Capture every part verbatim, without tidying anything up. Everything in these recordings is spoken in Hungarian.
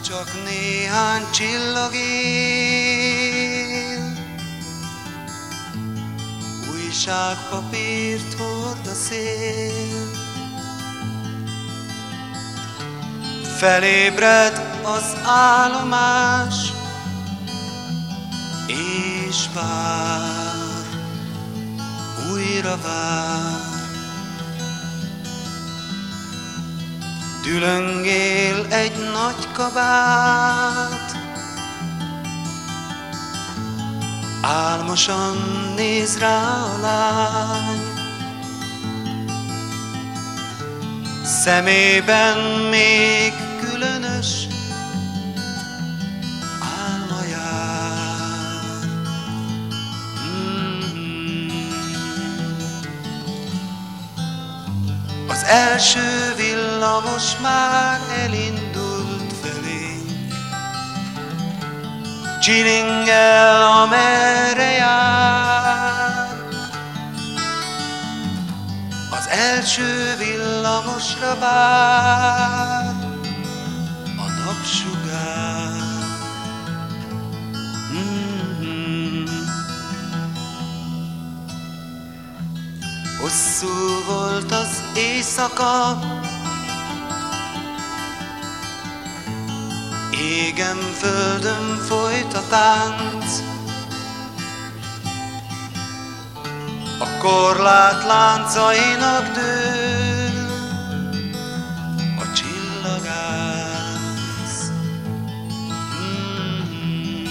csak néhány csillag él, újságpapírt hord a szél. Felébred az állomás, és vár, újra vár. Dülöngél egy nagy kabát, álmosan néz rá a lány. Szemében még különös álma jár. Mm-hmm. Az első villamos már elindult felénk, csilingel, amerre jár. Az első villamosra vár a napsugár. Mm-hmm. Hosszú volt az éjszaka, égen földön folyt a tánc. A korlát láncainak dől a csillagász. Mm-hmm.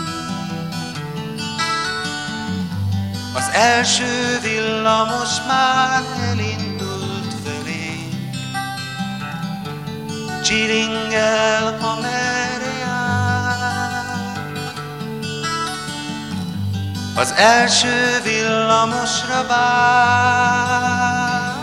Az első villamos már elindult felénk, csilingel, amerre jár. Az első villamosra vár